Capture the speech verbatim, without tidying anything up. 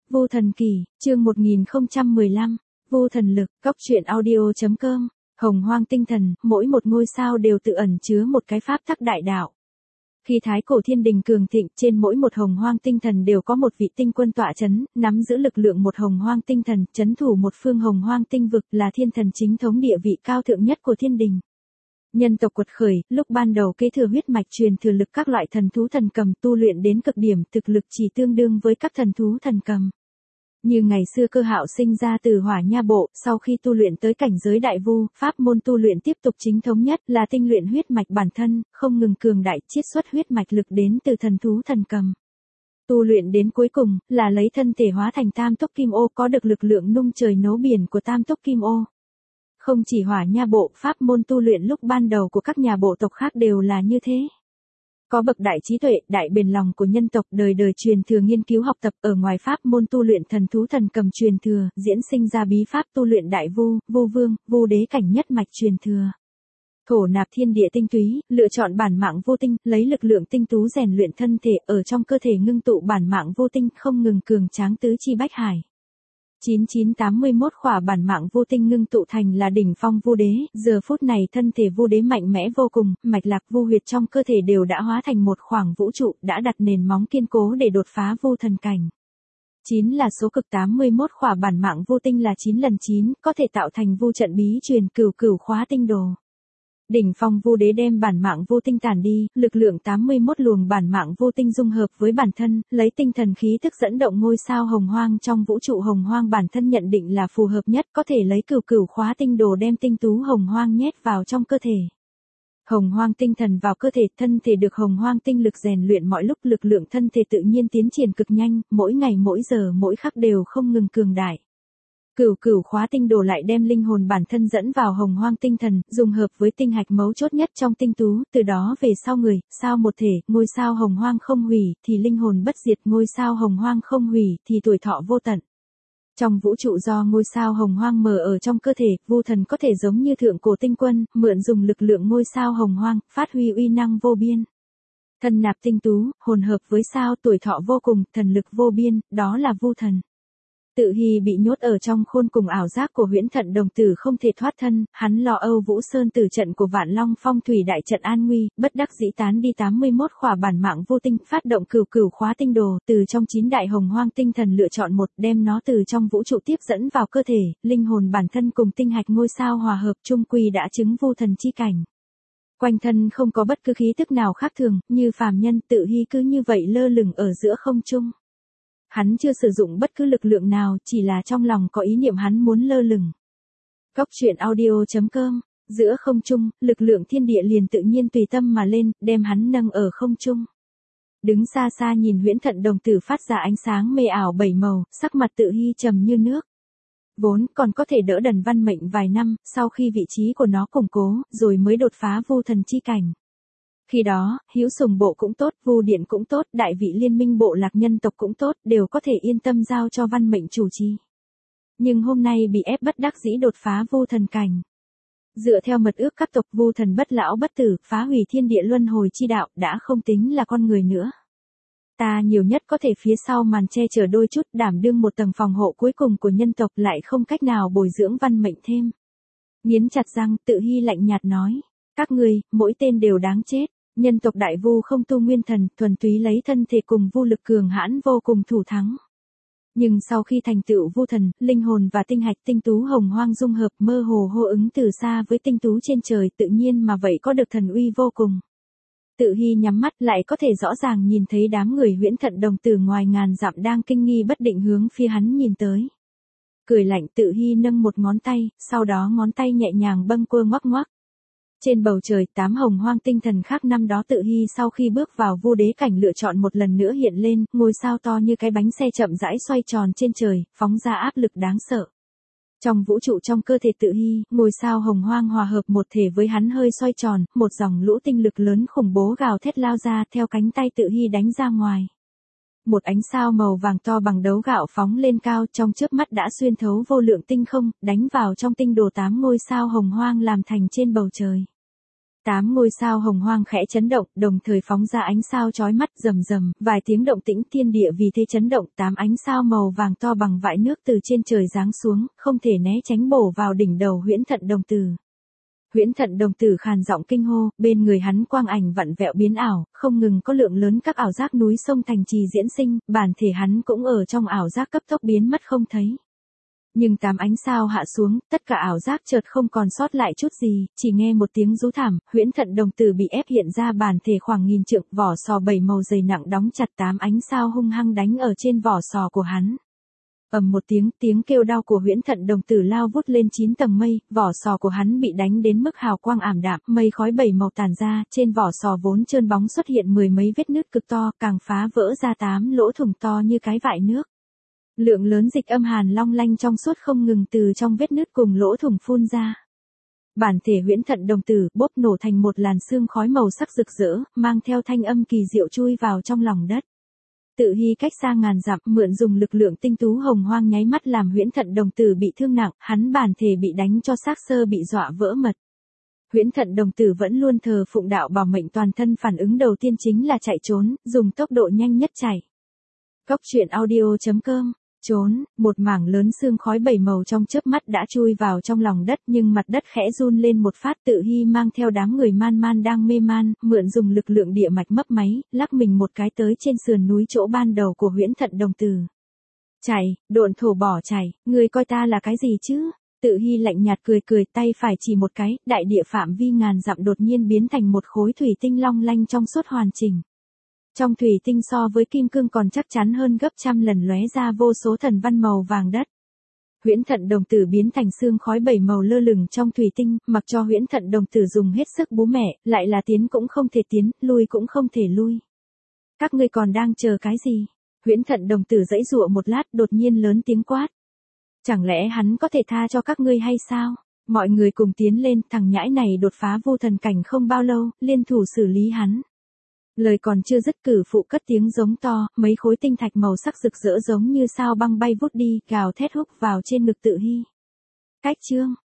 Vu Thần Kỳ, chương một nghìn không trăm mười lăm, Vu Thần Lực, Cóc truyện audio chấm com, Hồng Hoang Tinh Thần, mỗi một ngôi sao đều tự ẩn chứa một cái pháp tắc đại đạo. Khi thái cổ thiên đình cường thịnh, trên mỗi một Hồng Hoang Tinh Thần đều có một vị tinh quân tọa chấn, nắm giữ lực lượng một Hồng Hoang Tinh Thần, chấn thủ một phương Hồng Hoang Tinh vực, là thiên thần chính thống địa vị cao thượng nhất của thiên đình. Nhân tộc quật khởi, lúc ban đầu kế thừa huyết mạch truyền thừa lực các loại thần thú thần cầm tu luyện đến cực điểm, thực lực chỉ tương đương với các thần thú thần cầm. Như ngày xưa Cơ Hạo sinh ra từ Hỏa Nha Bộ, sau khi tu luyện tới cảnh giới đại vu, pháp môn tu luyện tiếp tục chính thống nhất là tinh luyện huyết mạch bản thân, không ngừng cường đại chiết xuất huyết mạch lực đến từ thần thú thần cầm. Tu luyện đến cuối cùng, là lấy thân thể hóa thành tam túc kim ô, có được lực lượng nung trời nấu biển của tam túc kim ô. Không chỉ Hỏa Nha Bộ, pháp môn tu luyện lúc ban đầu của các nhà bộ tộc khác đều là như thế. Có bậc đại trí tuệ, đại bền lòng của nhân tộc đời đời truyền thừa nghiên cứu học tập ở ngoài pháp môn tu luyện thần thú thần cầm truyền thừa, diễn sinh ra bí pháp tu luyện đại vu, vu vương, vu đế cảnh nhất mạch truyền thừa. Thổ nạp thiên địa tinh túy, lựa chọn bản mạng vô tinh, lấy lực lượng tinh tú rèn luyện thân thể, ở trong cơ thể ngưng tụ bản mạng vô tinh, không ngừng cường tráng tứ chi bách hải. chín chín tám mươi mốt khỏa bản mạng vô tinh ngưng tụ thành là đỉnh phong vu đế, giờ phút này thân thể vu đế mạnh mẽ vô cùng, mạch lạc vu huyệt trong cơ thể đều đã hóa thành một khoảng vũ trụ, đã đặt nền móng kiên cố để đột phá vu thần cảnh. chín là số cực tám mươi mốt khỏa bản mạng vô tinh là chín lần chín, có thể tạo thành vu trận bí truyền cửu cửu khóa tinh đồ. Đỉnh phong vu đế đem bản mạng vô tinh tản đi, lực lượng tám mươi mốt luồng bản mạng vô tinh dung hợp với bản thân, lấy tinh thần khí thức dẫn động ngôi sao hồng hoang trong vũ trụ hồng hoang bản thân nhận định là phù hợp nhất, có thể lấy cửu cửu khóa tinh đồ đem tinh tú hồng hoang nhét vào trong cơ thể. Hồng hoang tinh thần vào cơ thể, thân thể được hồng hoang tinh lực rèn luyện mọi lúc, lực lượng thân thể tự nhiên tiến triển cực nhanh, mỗi ngày mỗi giờ mỗi khắc đều không ngừng cường đại. Cửu cửu khóa tinh đồ lại đem linh hồn bản thân dẫn vào hồng hoang tinh thần, dùng hợp với tinh hạch mấu chốt nhất trong tinh tú, từ đó về sau người, sao một thể, ngôi sao hồng hoang không hủy, thì linh hồn bất diệt, ngôi sao hồng hoang không hủy, thì tuổi thọ vô tận. Trong vũ trụ do ngôi sao hồng hoang mở ở trong cơ thể, vu thần có thể giống như thượng cổ tinh quân, mượn dùng lực lượng ngôi sao hồng hoang, phát huy uy năng vô biên. Thần nạp tinh tú, hồn hợp với sao, tuổi thọ vô cùng, thần lực vô biên, đó là vu thần. Tự Hy bị nhốt ở trong khôn cùng ảo giác của Huyễn Thận Đồng Tử không thể thoát thân, hắn lo âu Vũ Sơn tử trận của Vạn Long Phong thủy đại trận an nguy, bất đắc dĩ tán đi tám mươi mốt khỏa bản mạng vô tinh, phát động cửu cửu khóa tinh đồ, từ trong chín đại hồng hoang tinh thần lựa chọn một, đem nó từ trong vũ trụ tiếp dẫn vào cơ thể, linh hồn bản thân cùng tinh hạch ngôi sao hòa hợp, chung quy đã chứng vu thần chi cảnh. Quanh thân không có bất cứ khí tức nào khác thường, như phàm nhân, Tự Hy cứ như vậy lơ lửng ở giữa không trung. Hắn chưa sử dụng bất cứ lực lượng nào, chỉ là trong lòng có ý niệm hắn muốn lơ lửng. Cóc truyện audio chấm com, giữa không trung, lực lượng thiên địa liền tự nhiên tùy tâm mà lên, đem hắn nâng ở không trung. Đứng xa xa nhìn Huyễn Thận Đồng Tử phát ra ánh sáng mê ảo bảy màu, sắc mặt Tự Hy trầm như nước. Vốn còn có thể đỡ đần văn mệnh vài năm, sau khi vị trí của nó củng cố, rồi mới đột phá vu thần chi cảnh. Khi đó, Hữu Sùng Bộ cũng tốt, Vu Điện cũng tốt, đại vị liên minh bộ lạc nhân tộc cũng tốt, đều có thể yên tâm giao cho văn mệnh chủ trì. Nhưng hôm nay bị ép bất đắc dĩ đột phá vu thần cảnh. Dựa theo mật ước các tộc, vu thần bất lão bất tử, phá hủy thiên địa luân hồi chi đạo, đã không tính là con người nữa. Ta nhiều nhất có thể phía sau màn che chở đôi chút, đảm đương một tầng phòng hộ cuối cùng của nhân tộc, lại không cách nào bồi dưỡng văn mệnh thêm. Nghiến chặt răng, Tự Hy lạnh nhạt nói. Các ngươi, mỗi tên đều đáng chết. Nhân tộc đại vu không tu nguyên thần, thuần túy lấy thân thể cùng vu lực cường hãn vô cùng thủ thắng. Nhưng sau khi thành tựu vu thần, linh hồn và tinh hạch tinh tú hồng hoang dung hợp, mơ hồ hô ứng từ xa với tinh tú trên trời, tự nhiên mà vậy có được thần uy vô cùng. Tự Hy nhắm mắt lại có thể rõ ràng nhìn thấy đám người Huyễn Thận Đồng Tử ngoài ngàn dặm đang kinh nghi bất định hướng phía hắn nhìn tới. Cười lạnh, Tự Hy nâng một ngón tay, sau đó ngón tay nhẹ nhàng bâng quơ ngoắc ngoắc. Trên bầu trời, tám hồng hoang tinh thần khác năm đó Tự Hy sau khi bước vào vu đế cảnh lựa chọn một lần nữa hiện lên, ngôi sao to như cái bánh xe chậm rãi xoay tròn trên trời, phóng ra áp lực đáng sợ. Trong vũ trụ trong cơ thể Tự Hy, ngôi sao hồng hoang hòa hợp một thể với hắn hơi xoay tròn, một dòng lũ tinh lực lớn khủng bố gào thét lao ra theo cánh tay Tự Hy đánh ra ngoài. Một ánh sao màu vàng to bằng đấu gạo phóng lên cao, trong chớp mắt đã xuyên thấu vô lượng tinh không, đánh vào trong tinh đồ tám ngôi sao hồng hoang làm thành trên bầu trời. Tám ngôi sao hồng hoang khẽ chấn động, đồng thời phóng ra ánh sao chói mắt rầm rầm, vài tiếng động tĩnh thiên địa vì thế chấn động, tám ánh sao màu vàng to bằng vại nước từ trên trời giáng xuống, không thể né tránh bổ vào đỉnh đầu Huyễn Thận Đồng Tử. Huyễn Thận Đồng Tử khàn giọng kinh hô, bên người hắn quang ảnh vặn vẹo biến ảo, không ngừng có lượng lớn các ảo giác núi sông thành trì diễn sinh, bản thể hắn cũng ở trong ảo giác cấp tốc biến mất không thấy. Nhưng tám ánh sao hạ xuống, tất cả ảo giác chợt không còn sót lại chút gì, chỉ nghe một tiếng rú thảm, Huyễn Thận Đồng Tử bị ép hiện ra bản thể khoảng nghìn trượng, vỏ sò bảy màu dày nặng đóng chặt, tám ánh sao hung hăng đánh ở trên vỏ sò của hắn. Ầm một tiếng, tiếng kêu đau của Huyễn Thận Đồng Tử lao vút lên chín tầng mây, vỏ sò của hắn bị đánh đến mức hào quang ảm đạm, mây khói bảy màu tàn ra, trên vỏ sò vốn trơn bóng xuất hiện mười mấy vết nứt cực to, càng phá vỡ ra tám lỗ thủng to như cái vại nước. Lượng lớn dịch âm hàn long lanh trong suốt không ngừng từ trong vết nứt cùng lỗ thủng phun ra. Bản thể Huyễn Thận Đồng Tử bốc nổ thành một làn sương khói màu sắc rực rỡ, mang theo thanh âm kỳ diệu chui vào trong lòng đất. Tự Hy cách xa ngàn dặm, mượn dùng lực lượng tinh tú hồng hoang nháy mắt làm Huyễn Thận Đồng Tử bị thương nặng, hắn bản thể bị đánh cho xác xơ bị dọa vỡ mật. Huyễn Thận Đồng Tử vẫn luôn thờ phụng đạo bảo mệnh, toàn thân phản ứng đầu tiên chính là chạy trốn, dùng tốc độ nhanh nhất chạy. Cốc truyện audio chấm com. Trốn, một mảng lớn sương khói bảy màu trong chớp mắt đã chui vào trong lòng đất, nhưng mặt đất khẽ run lên một phát. Tự Hy mang theo đám người man man đang mê man, mượn dùng lực lượng địa mạch mấp máy, lắc mình một cái tới trên sườn núi chỗ ban đầu của Huyễn Thận Đồng Tử. Chạy, độn thổ bỏ chạy, ngươi coi ta là cái gì chứ? Tự Hy lạnh nhạt cười cười, tay phải chỉ một cái, đại địa phạm vi ngàn dặm đột nhiên biến thành một khối thủy tinh long lanh trong suốt hoàn chỉnh. Trong thủy tinh so với kim cương còn chắc chắn hơn gấp trăm lần, lóe ra vô số thần văn màu vàng đất. Huyễn Thận Đồng Tử biến thành sương khói bảy màu lơ lửng trong thủy tinh, mặc cho Huyễn Thận Đồng Tử dùng hết sức bú mẹ, lại là tiến cũng không thể tiến, lui cũng không thể lui. Các ngươi còn đang chờ cái gì? Huyễn Thận Đồng Tử giãy giụa một lát, đột nhiên lớn tiếng quát. Chẳng lẽ hắn có thể tha cho các ngươi hay sao? Mọi người cùng tiến lên, thằng nhãi này đột phá vô thần cảnh không bao lâu, liên thủ xử lý hắn. Lời còn chưa dứt, cử phụ cất tiếng giống to, mấy khối tinh thạch màu sắc rực rỡ giống như sao băng bay vút đi, gào thét húc vào trên ngực Tự Hy. Cách chương